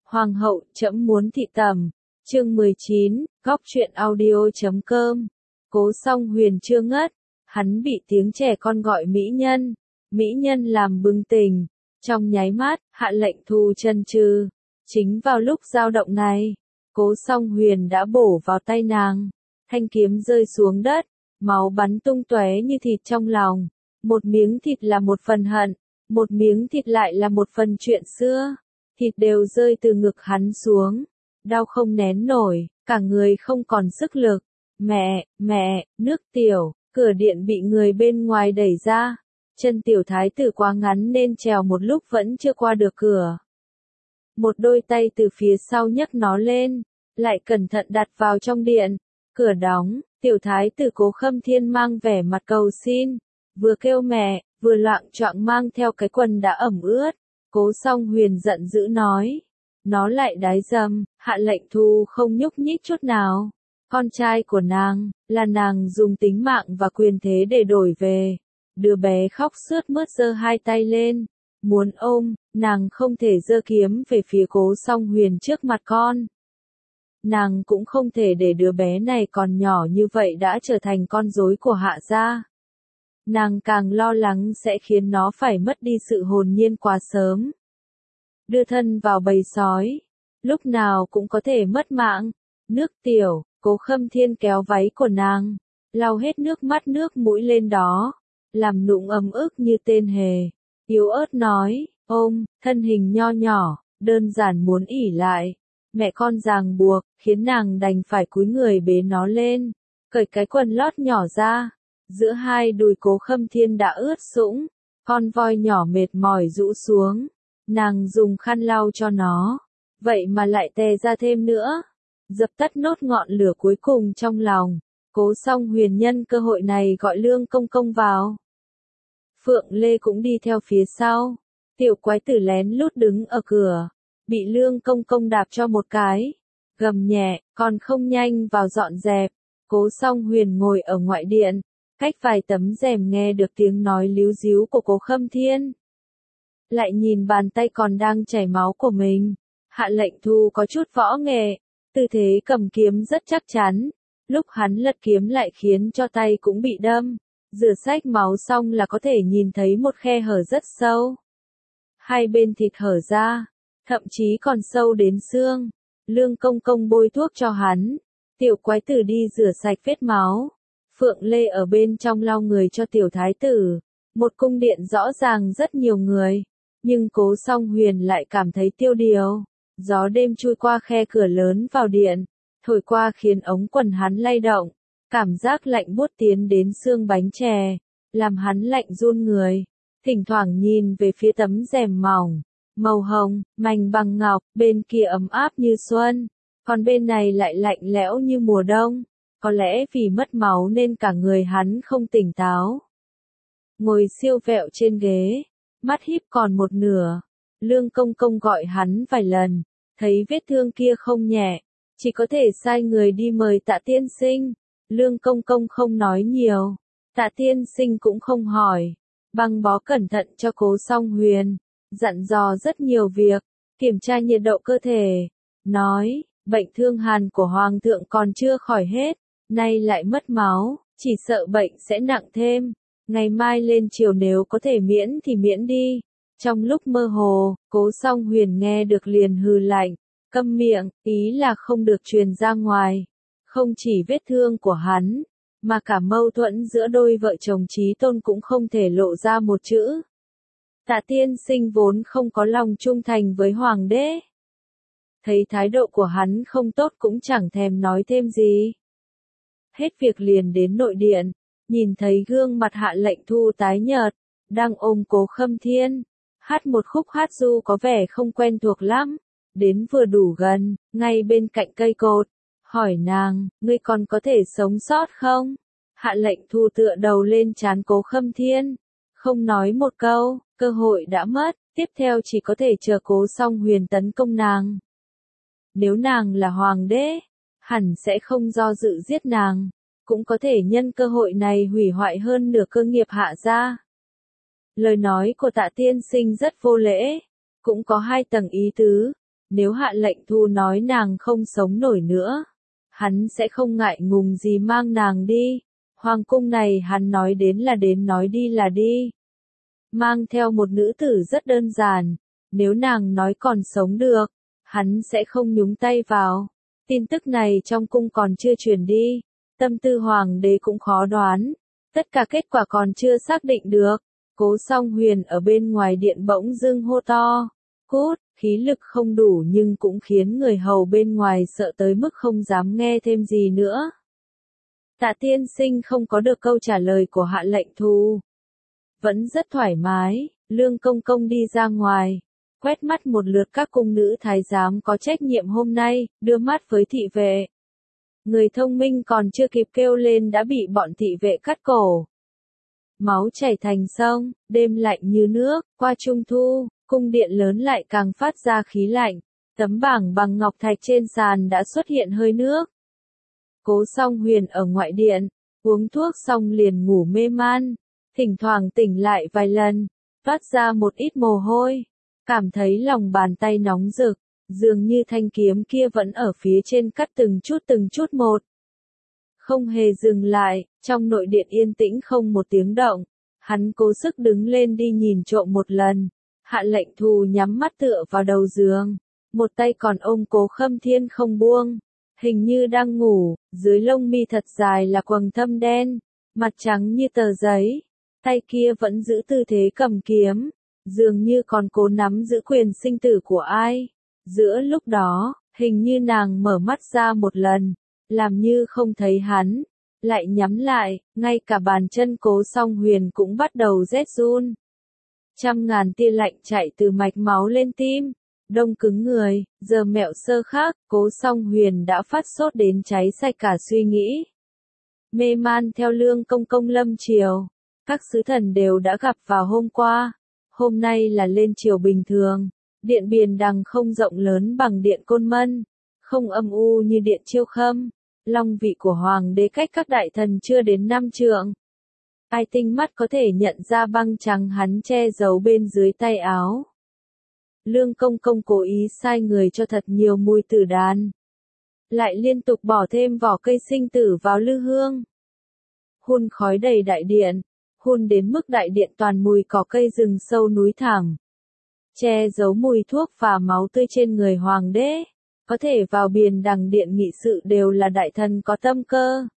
Hoàng hậu, trẫm muốn thị tẩm. Chương 19, góc truyện audio.com. Cố Song Huyền chưa ngất, hắn bị tiếng trẻ con gọi mỹ nhân. Mỹ nhân làm bừng tỉnh, trong nháy mắt, hạ lệnh thu chân trừ. Chính vào lúc dao động này, Cố Song Huyền đã bổ vào tay nàng. Thanh kiếm rơi xuống đất, máu bắn tung tóe như thịt trong lòng. Một miếng thịt là một phần hận, một miếng thịt lại là một phần chuyện xưa. Thịt đều rơi từ ngực hắn xuống. Đau không nén nổi, cả người không còn sức lực. Mẹ, nước tiểu, cửa điện bị người bên ngoài đẩy ra. Chân tiểu thái tử quá ngắn nên trèo một lúc vẫn chưa qua được cửa. Một đôi tay từ phía sau nhấc nó lên, lại cẩn thận đặt vào trong điện. Cửa đóng, tiểu thái tử Cố Khâm Thiên mang vẻ mặt cầu xin, vừa kêu mẹ, vừa loạng choạng mang theo cái quần đã ẩm ướt. Cố Song Huyền giận dữ nói, nó lại đái dâm, hạ lệnh thu không nhúc nhích chút nào. Con trai của nàng, là nàng dùng tính mạng và quyền thế để đổi về. Đứa bé khóc sướt mướt giơ hai tay lên, muốn ôm, nàng không thể giơ kiếm về phía Cố Song Huyền trước mặt con. Nàng cũng không thể để đứa bé này còn nhỏ như vậy đã trở thành con rối của hạ gia. Nàng càng lo lắng sẽ khiến nó phải mất đi sự hồn nhiên quá sớm. Đưa thân vào bầy sói, lúc nào cũng có thể mất mạng. Nước tiểu, Cố Khâm Thiên kéo váy của nàng, lau hết nước mắt nước mũi lên đó, làm nụng ấm ức như tên hề. Yếu ớt nói, ôm, thân hình nho nhỏ, đơn giản muốn ỉ lại. Mẹ con ràng buộc, khiến nàng đành phải cúi người bế nó lên, cởi cái quần lót nhỏ ra. Giữa hai đùi Cố Khâm Thiên đã ướt sũng, con voi nhỏ mệt mỏi rũ xuống. Nàng dùng khăn lau cho nó, vậy mà lại tè ra thêm nữa. Dập tắt nốt ngọn lửa cuối cùng trong lòng, Cố Song Huyền nhân cơ hội này gọi Lương Công Công vào. Phượng Lê cũng đi theo phía sau. Tiểu quái tử lén lút đứng ở cửa, bị Lương Công Công đạp cho một cái, gầm nhẹ, còn không nhanh vào dọn dẹp. Cố Song Huyền ngồi ở ngoại điện, cách vài tấm rèm nghe được tiếng nói líu díu của Cố Khâm Thiên. Lại nhìn bàn tay còn đang chảy máu của mình, hạ lệnh thu có chút võ nghệ, tư thế cầm kiếm rất chắc chắn. Lúc hắn lật kiếm lại khiến cho tay cũng bị đâm. Rửa sạch máu xong là có thể nhìn thấy một khe hở rất sâu. Hai bên thịt hở ra, thậm chí còn sâu đến xương. Lương Công Công bôi thuốc cho hắn. Tiểu quái tử đi rửa sạch vết máu. Phượng Lê ở bên trong lau người cho tiểu thái tử. Một cung điện rõ ràng rất nhiều người, nhưng Cố Song Huyền lại cảm thấy tiêu điều. Gió đêm chui qua khe cửa lớn vào điện, thổi qua khiến ống quần hắn lay động. Cảm giác lạnh buốt tiến đến xương bánh chè, làm hắn lạnh run người. Thỉnh thoảng nhìn về phía tấm rèm mỏng, màu hồng, mảnh bằng ngọc, bên kia ấm áp như xuân, còn bên này lại lạnh lẽo như mùa đông. Có lẽ vì mất máu nên cả người hắn không tỉnh táo. Ngồi siêu vẹo trên ghế, mắt híp còn một nửa. Lương Công Công gọi hắn vài lần, thấy vết thương kia không nhẹ, chỉ có thể sai người đi mời Tạ tiên sinh. Lương Công Công không nói nhiều, Tạ tiên sinh cũng không hỏi, băng bó cẩn thận cho Cố Song Huyền, dặn dò rất nhiều việc, kiểm tra nhiệt độ cơ thể, nói, bệnh thương hàn của Hoàng thượng còn chưa khỏi hết, nay lại mất máu, chỉ sợ bệnh sẽ nặng thêm, ngày mai lên chiều nếu có thể miễn thì miễn đi. Trong lúc mơ hồ, Cố Song Huyền nghe được liền hừ lạnh, câm miệng, ý là không được truyền ra ngoài. Không chỉ vết thương của hắn, mà cả mâu thuẫn giữa đôi vợ chồng chí tôn cũng không thể lộ ra một chữ. Tạ tiên sinh vốn không có lòng trung thành với hoàng đế. Thấy thái độ của hắn không tốt cũng chẳng thèm nói thêm gì. Hết việc liền đến nội điện, nhìn thấy gương mặt hạ lệnh thu tái nhợt, đang ôm Cố Khâm Thiên, hát một khúc hát ru có vẻ không quen thuộc lắm, đến vừa đủ gần, ngay bên cạnh cây cột, hỏi nàng, ngươi còn có thể sống sót không? Hạ lệnh thu tựa đầu lên trán Cố Khâm Thiên, không nói một câu, cơ hội đã mất, tiếp theo chỉ có thể chờ Cố Song Huyền tấn công nàng. Nếu nàng là hoàng đế, hẳn sẽ không do dự giết nàng, cũng có thể nhân cơ hội này hủy hoại hơn nửa cơ nghiệp hạ gia. Lời nói của Tạ tiên sinh rất vô lễ, cũng có hai tầng ý tứ. Nếu Hạ Lệnh Thu nói nàng không sống nổi nữa, hắn sẽ không ngại ngùng gì mang nàng đi. Hoàng cung này hắn nói đến là đến, nói đi là đi. Mang theo một nữ tử rất đơn giản, nếu nàng nói còn sống được, hắn sẽ không nhúng tay vào. Tin tức này trong cung còn chưa truyền đi, tâm tư hoàng đế cũng khó đoán, tất cả kết quả còn chưa xác định được. Cố Song Huyền ở bên ngoài điện bỗng dưng hô to, cút, khí lực không đủ nhưng cũng khiến người hầu bên ngoài sợ tới mức không dám nghe thêm gì nữa. Tạ tiên sinh không có được câu trả lời của Hạ Lệnh Thu. Vẫn rất thoải mái, Lương Công Công đi ra ngoài, quét mắt một lượt các cung nữ thái giám có trách nhiệm hôm nay, đưa mắt với thị vệ. Người thông minh còn chưa kịp kêu lên đã bị bọn thị vệ cắt cổ. Máu chảy thành sông, đêm lạnh như nước, qua trung thu, cung điện lớn lại càng phát ra khí lạnh, tấm bảng bằng ngọc thạch trên sàn đã xuất hiện hơi nước. Cố Song Huyền ở ngoại điện, uống thuốc xong liền ngủ mê man, thỉnh thoảng tỉnh lại vài lần, toát ra một ít mồ hôi, cảm thấy lòng bàn tay nóng rực, dường như thanh kiếm kia vẫn ở phía trên cắt từng chút một. Không hề dừng lại, trong nội điện yên tĩnh không một tiếng động, hắn cố sức đứng lên đi nhìn trộm một lần. Hạ Lệnh Thu nhắm mắt tựa vào đầu giường, một tay còn ôm Cố Khâm Thiên không buông, hình như đang ngủ, dưới lông mi thật dài là quầng thâm đen, mặt trắng như tờ giấy, tay kia vẫn giữ tư thế cầm kiếm, dường như còn cố nắm giữ quyền sinh tử của ai. Giữa lúc đó, hình như nàng mở mắt ra một lần, làm như không thấy hắn, lại nhắm lại, ngay cả bàn chân Cố Song Huyền cũng bắt đầu rét run. Trăm ngàn tia lạnh chạy từ mạch máu lên tim, đông cứng người, giờ mẹo sơ khác, Cố Song Huyền đã phát sốt đến cháy sạch cả suy nghĩ. Mê man theo Lương Công Công lâm triều, các sứ thần đều đã gặp vào hôm qua, hôm nay là lên triều bình thường, điện Biền Đằng không rộng lớn bằng điện Côn Mân, không âm u như điện Chiêu Khâm, long vị của hoàng đế cách các đại thần chưa đến 5 trượng. Ai tinh mắt có thể nhận ra băng trắng hắn che giấu bên dưới tay áo. Lương Công Công cố ý sai người cho thật nhiều mùi tử đàn, lại liên tục bỏ thêm vỏ cây sinh tử vào lư hương. Hun khói đầy đại điện, hun đến mức đại điện toàn mùi cỏ cây rừng sâu núi thẳm, che giấu mùi thuốc và máu tươi trên người hoàng đế. Có thể vào Biền Đằng điện nghị sự đều là đại thần có tâm cơ,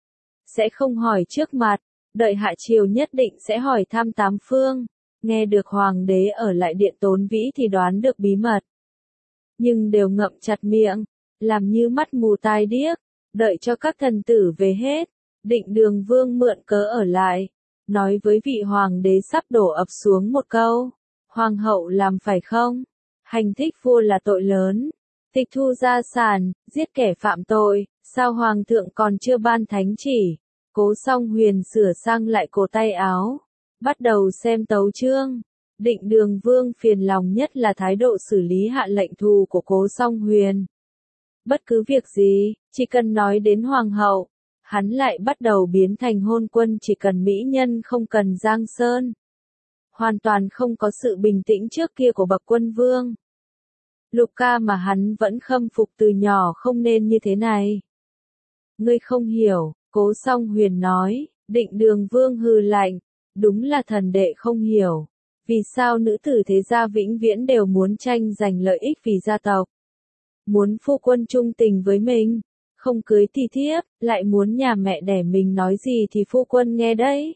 sẽ không hỏi trước mặt, đợi hạ triều nhất định sẽ hỏi thăm tám phương. Nghe được hoàng đế ở lại điện Tốn Vĩ thì đoán được bí mật, nhưng đều ngậm chặt miệng, làm như mắt mù tai điếc, đợi cho các thần tử về hết. Định Đường Vương mượn cớ ở lại, nói với vị hoàng đế sắp đổ ập xuống một câu, hoàng hậu làm phải không? Hành thích vua là tội lớn, tịch thu gia sản, giết kẻ phạm tội, sao hoàng thượng còn chưa ban thánh chỉ? Cố Song Huyền sửa sang lại cổ tay áo, bắt đầu xem tấu chương. Định Đường Vương phiền lòng nhất là thái độ xử lý Hạ Lệnh Thu của Cố Song Huyền. Bất cứ việc gì, chỉ cần nói đến hoàng hậu, hắn lại bắt đầu biến thành hôn quân, chỉ cần mỹ nhân không cần giang sơn. Hoàn toàn không có sự bình tĩnh trước kia của bậc quân vương. Lục ca mà hắn vẫn khâm phục từ nhỏ không nên như thế này. Ngươi không hiểu, Cố Song Huyền nói. Định Đường Vương hừ lạnh, đúng là thần đệ không hiểu. Vì sao nữ tử thế gia vĩnh viễn đều muốn tranh giành lợi ích vì gia tộc? Muốn phu quân trung tình với mình, không cưới thì thiếp, lại muốn nhà mẹ đẻ mình nói gì thì phu quân nghe đấy.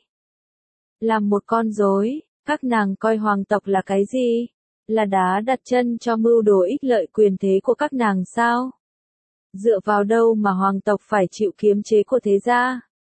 Làm một con rối, các nàng coi hoàng tộc là cái gì? Là đá đặt chân cho mưu đồ ích lợi quyền thế của các nàng sao? Dựa vào đâu mà hoàng tộc phải chịu kiềm chế của thế gia?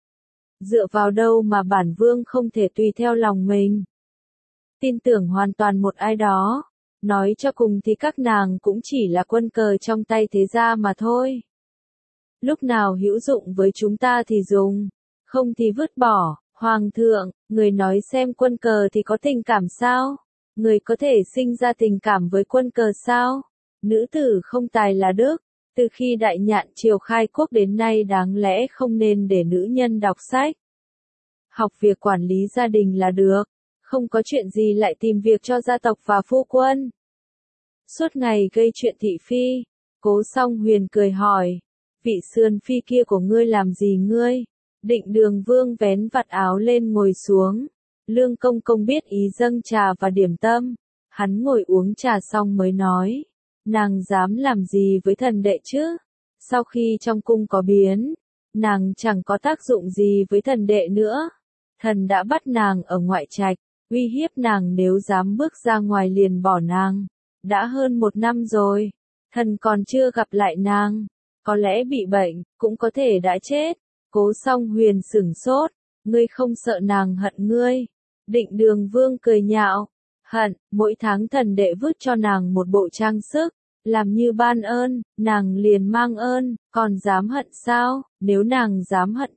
Dựa vào đâu mà bản vương không thể tùy theo lòng mình? Tin tưởng hoàn toàn một ai đó, nói cho cùng thì các nàng cũng chỉ là quân cờ trong tay thế gia mà thôi. Lúc nào hữu dụng với chúng ta thì dùng, không thì vứt bỏ. Hoàng thượng, người nói xem quân cờ thì có tình cảm sao? Người có thể sinh ra tình cảm với quân cờ sao? Nữ tử không tài là đức, từ khi Đại Nhạn triều khai quốc đến nay đáng lẽ không nên để nữ nhân đọc sách. Học việc quản lý gia đình là được, không có chuyện gì lại tìm việc cho gia tộc và phu quân. suốt ngày gây chuyện thị phi. Cố Song Huyền cười hỏi, vị sườn phi kia của ngươi làm gì ngươi? Định Đường Vương vén vạt áo lên ngồi xuống. Lương Công Công biết ý dâng trà và điểm tâm. Hắn ngồi uống trà xong mới nói, nàng dám làm gì với thần đệ chứ? Sau khi trong cung có biến, nàng chẳng có tác dụng gì với thần đệ nữa. Thần đã bắt nàng ở ngoại trạch, uy hiếp nàng nếu dám bước ra ngoài liền bỏ nàng. Đã hơn 1 năm rồi, thần còn chưa gặp lại nàng. Có lẽ bị bệnh, cũng có thể đã chết. Cố Song Huyền sửng sốt, ngươi không sợ nàng hận ngươi? Định Đường Vương cười nhạo, hận, mỗi tháng thần đệ vứt cho nàng một bộ trang sức, làm như ban ơn, nàng liền mang ơn, còn dám hận sao? Nếu nàng dám hận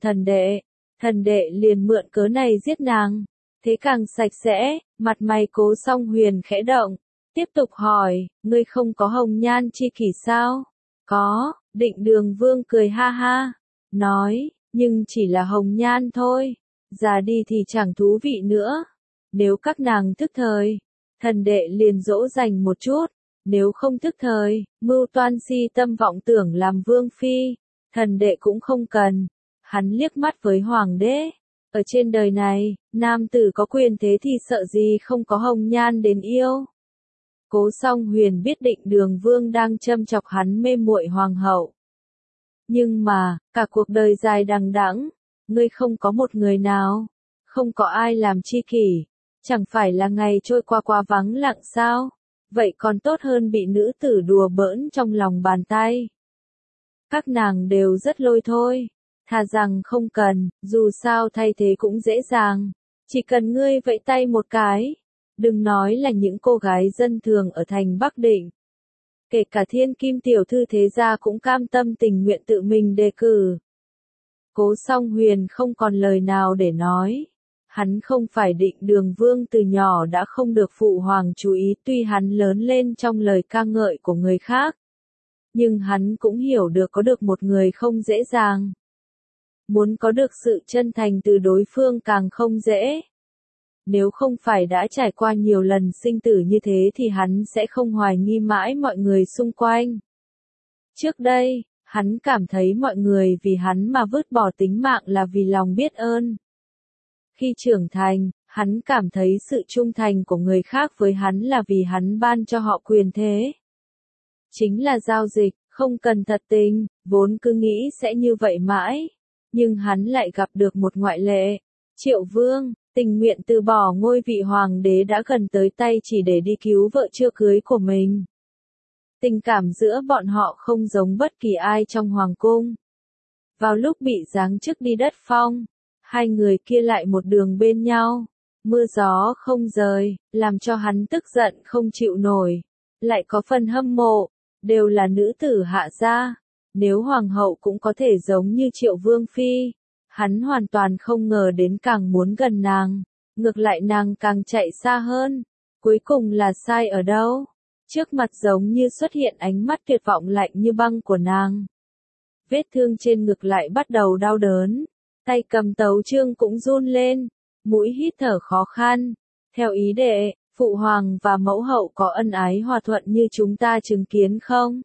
thần đệ liền mượn cớ này giết nàng. Thế càng sạch sẽ, mặt mày Cố Song Huyền khẽ động, tiếp tục hỏi, ngươi không có hồng nhan chi kỷ sao? Có, Định Đường Vương cười ha ha, nói, nhưng chỉ là hồng nhan thôi, già đi thì chẳng thú vị nữa. Nếu các nàng thức thời, thần đệ liền dỗ dành một chút, nếu không thức thời, mưu toan si tâm vọng tưởng làm vương phi, thần đệ cũng không cần. Hắn liếc mắt với hoàng đế, ở trên đời này, nam tử có quyền thế thì sợ gì không có hồng nhan đến yêu. Cố Song Huyền biết Định Đường Vương đang châm chọc hắn mê muội hoàng hậu. Nhưng mà, cả cuộc đời dài đằng đẵng, ngươi không có một người nào, không có ai làm tri kỷ, chẳng phải là ngày trôi qua quá vắng lặng sao? Vậy còn tốt hơn bị nữ tử đùa bỡn trong lòng bàn tay. Các nàng đều rất lôi thôi, thà rằng không cần, dù sao thay thế cũng dễ dàng, chỉ cần ngươi vẫy tay một cái. Đừng nói là những cô gái dân thường ở thành Bắc Định. Kể cả thiên kim tiểu thư thế gia cũng cam tâm tình nguyện tự mình đề cử. Cố Song Huyền không còn lời nào để nói. Hắn không phải Định Đường Vương từ nhỏ đã không được phụ hoàng chú ý, tuy hắn lớn lên trong lời ca ngợi của người khác. Nhưng hắn cũng hiểu được có được một người không dễ dàng. Muốn có được sự chân thành từ đối phương càng không dễ. Nếu không phải đã trải qua nhiều lần sinh tử như thế thì hắn sẽ không hoài nghi mãi mọi người xung quanh. Trước đây, hắn cảm thấy mọi người vì hắn mà vứt bỏ tính mạng là vì lòng biết ơn. Khi trưởng thành, hắn cảm thấy sự trung thành của người khác với hắn là vì hắn ban cho họ quyền thế. Chính là giao dịch, không cần thật tình, vốn cứ nghĩ sẽ như vậy mãi. Nhưng hắn lại gặp được một ngoại lệ. Triệu Vương, tình nguyện từ bỏ ngôi vị hoàng đế đã gần tới tay chỉ để đi cứu vợ chưa cưới của mình. Tình cảm giữa bọn họ không giống bất kỳ ai trong hoàng cung. Vào lúc bị giáng chức đi đất phong, hai người kia lại một đường bên nhau, mưa gió không rời, làm cho hắn tức giận không chịu nổi. Lại có phần hâm mộ, đều là nữ tử hạ gia. Nếu hoàng hậu cũng có thể giống như Triệu Vương phi, hắn hoàn toàn không ngờ đến càng muốn gần nàng, ngược lại nàng càng chạy xa hơn. Cuối cùng là sai ở đâu? Trước mặt giống như xuất hiện ánh mắt tuyệt vọng lạnh như băng của nàng. Vết thương trên ngực lại bắt đầu đau đớn, tay cầm tấu chương cũng run lên, mũi hít thở khó khăn. Theo ý đệ, phụ hoàng và mẫu hậu có ân ái hòa thuận như chúng ta chứng kiến không?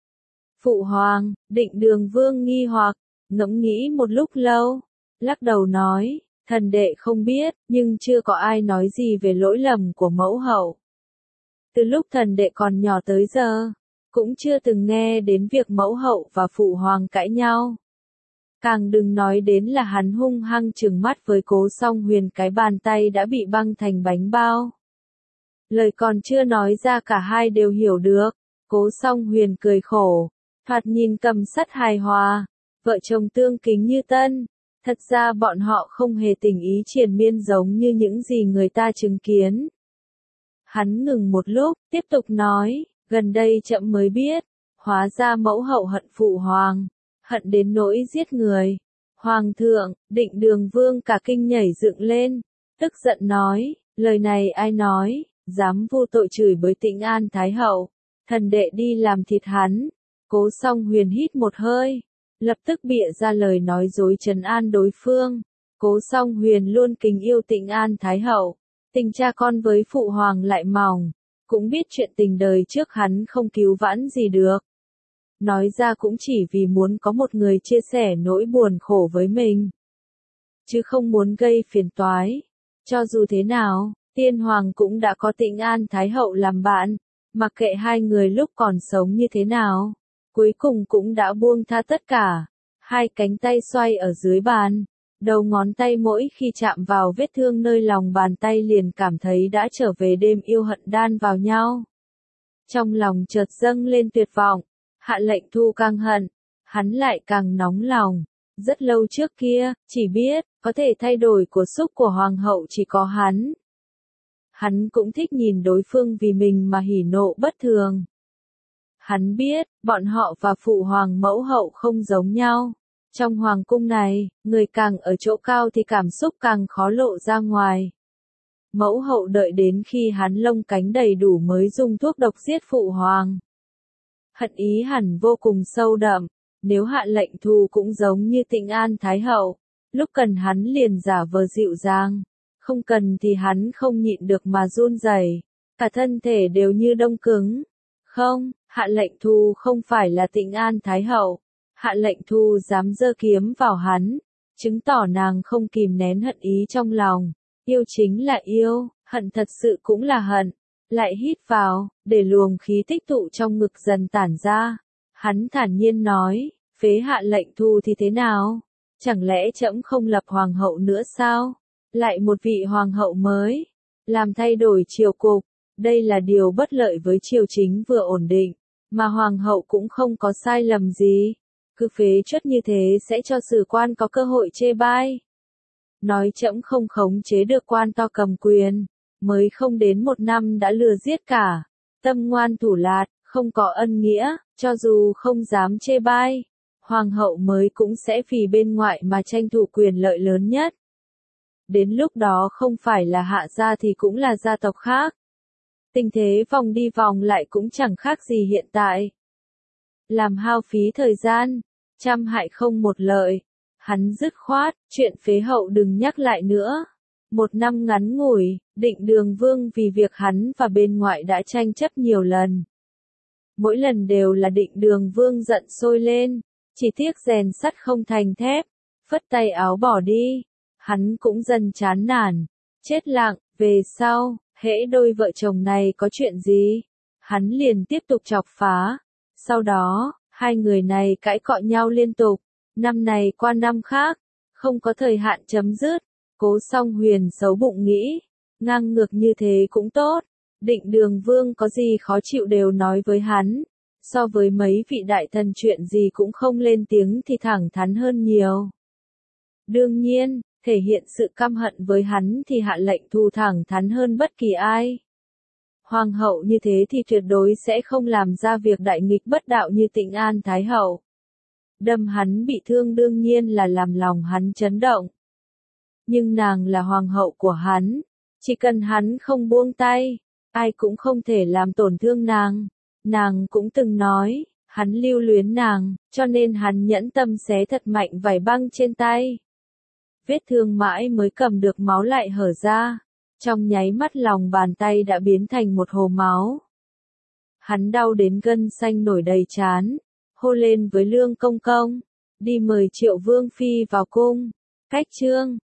Phụ hoàng, Định Đường Vương nghi hoặc, ngẫm nghĩ một lúc lâu, lắc đầu nói, thần đệ không biết, nhưng chưa có ai nói gì về lỗi lầm của mẫu hậu. Từ lúc thần đệ còn nhỏ tới giờ, cũng chưa từng nghe đến việc mẫu hậu và phụ hoàng cãi nhau. Càng đừng nói đến là hắn hung hăng trừng mắt với Cố Song Huyền, cái bàn tay đã bị băng thành bánh bao. Lời còn chưa nói ra cả hai đều hiểu được. Cố Song Huyền cười khổ, thoạt nhìn cầm sắt hài hòa, vợ chồng tương kính như tân. Thật ra bọn họ không hề tình ý triền miên giống như những gì người ta chứng kiến. Hắn ngừng một lúc, tiếp tục nói, gần đây chậm mới biết, hóa ra mẫu hậu hận phụ hoàng, hận đến nỗi giết người. Hoàng thượng, Định Đường Vương cả kinh nhảy dựng lên, tức giận nói, lời này ai nói, dám vô tội chửi bới Tĩnh An Thái hậu, thần đệ đi làm thịt hắn. Cố Song Huyền hít một hơi, lập tức bịa ra lời nói dối trấn an đối phương. Cố Song Huyền luôn kính yêu Tĩnh An Thái hậu, tình cha con với phụ hoàng lại mỏng, cũng biết chuyện tình đời trước hắn không cứu vãn gì được. Nói ra cũng chỉ vì muốn có một người chia sẻ nỗi buồn khổ với mình. Chứ không muốn gây phiền toái. Cho dù thế nào, tiên hoàng cũng đã có Tĩnh An Thái Hậu làm bạn, mặc kệ hai người lúc còn sống như thế nào, cuối cùng cũng đã buông tha tất cả. Hai cánh tay xoay ở dưới bàn, đầu ngón tay mỗi khi chạm vào vết thương nơi lòng bàn tay liền cảm thấy đã trở về đêm yêu hận đan vào nhau. Trong lòng chợt dâng lên tuyệt vọng, Hạ Lệnh Thu càng hận, hắn lại càng nóng lòng. Rất lâu trước kia, chỉ biết, có thể thay đổi cuộc xúc của hoàng hậu chỉ có hắn. Hắn cũng thích nhìn đối phương vì mình mà hỉ nộ bất thường. Hắn biết, bọn họ và phụ hoàng mẫu hậu không giống nhau. Trong hoàng cung này, người càng ở chỗ cao thì cảm xúc càng khó lộ ra ngoài. Mẫu hậu đợi đến khi hắn lông cánh đầy đủ mới dùng thuốc độc giết phụ hoàng. Hận ý hẳn vô cùng sâu đậm. Nếu Hạ Lệnh Thu cũng giống như Tĩnh An Thái Hậu, lúc cần hắn liền giả vờ dịu dàng, không cần thì hắn không nhịn được mà run rẩy, cả thân thể đều như đông cứng. Không, Hạ Lệnh Thu không phải là Tĩnh An Thái Hậu. Hạ Lệnh Thu dám giơ kiếm vào hắn, chứng tỏ nàng không kìm nén hận ý trong lòng. Yêu chính là yêu, hận thật sự cũng là hận. Lại hít vào, để luồng khí tích tụ trong ngực dần tản ra. Hắn thản nhiên nói, phế Hạ Lệnh Thu thì thế nào? Chẳng lẽ trẫm không lập hoàng hậu nữa sao? Lại một vị hoàng hậu mới, làm thay đổi triều cục, đây là điều bất lợi với triều chính vừa ổn định, mà hoàng hậu cũng không có sai lầm gì. Cứ phế truất như thế sẽ cho sử quan có cơ hội chê bai. Nói trẫm không khống chế được quan to cầm quyền, mới không đến 1 năm đã lừa giết cả. Tâm ngoan thủ lạt, không có ân nghĩa, cho dù không dám chê bai, hoàng hậu mới cũng sẽ vì bên ngoại mà tranh thủ quyền lợi lớn nhất. Đến lúc đó không phải là Hạ gia thì cũng là gia tộc khác. Tình thế vòng đi vòng lại cũng chẳng khác gì hiện tại. Làm hao phí thời gian, trăm hại không một lợi. Hắn dứt khoát, chuyện phế hậu đừng nhắc lại nữa. 1 năm ngắn ngủi, Định Đường Vương vì việc hắn và bên ngoại đã tranh chấp nhiều lần. Mỗi lần đều là Định Đường Vương giận sôi lên, chỉ tiếc rèn sắt không thành thép, phất tay áo bỏ đi. Hắn cũng dần chán nản, chết lặng. Về sau, hễ đôi vợ chồng này có chuyện gì, hắn liền tiếp tục chọc phá. Sau đó, hai người này cãi cọ nhau liên tục, năm này qua năm khác, không có thời hạn chấm dứt. Cố Song Huyền xấu bụng nghĩ, ngang ngược như thế cũng tốt, Định Đường Vương có gì khó chịu đều nói với hắn, so với mấy vị đại thần chuyện gì cũng không lên tiếng thì thẳng thắn hơn nhiều. Đương nhiên, thể hiện sự căm hận với hắn thì Hạ Lệnh Thu thẳng thắn hơn bất kỳ ai. Hoàng hậu như thế thì tuyệt đối sẽ không làm ra việc đại nghịch bất đạo như Tĩnh An Thái Hậu. Đâm hắn bị thương đương nhiên là làm lòng hắn chấn động. Nhưng nàng là hoàng hậu của hắn, chỉ cần hắn không buông tay, ai cũng không thể làm tổn thương nàng. Nàng cũng từng nói, hắn lưu luyến nàng, cho nên hắn nhẫn tâm xé thật mạnh vải băng trên tay. Vết thương mãi mới cầm được máu lại hở ra, trong nháy mắt lòng bàn tay đã biến thành một hồ máu. Hắn đau đến gân xanh nổi đầy trán, hô lên với Lương Công Công, đi mời Triệu Vương Phi vào cung. Cách chương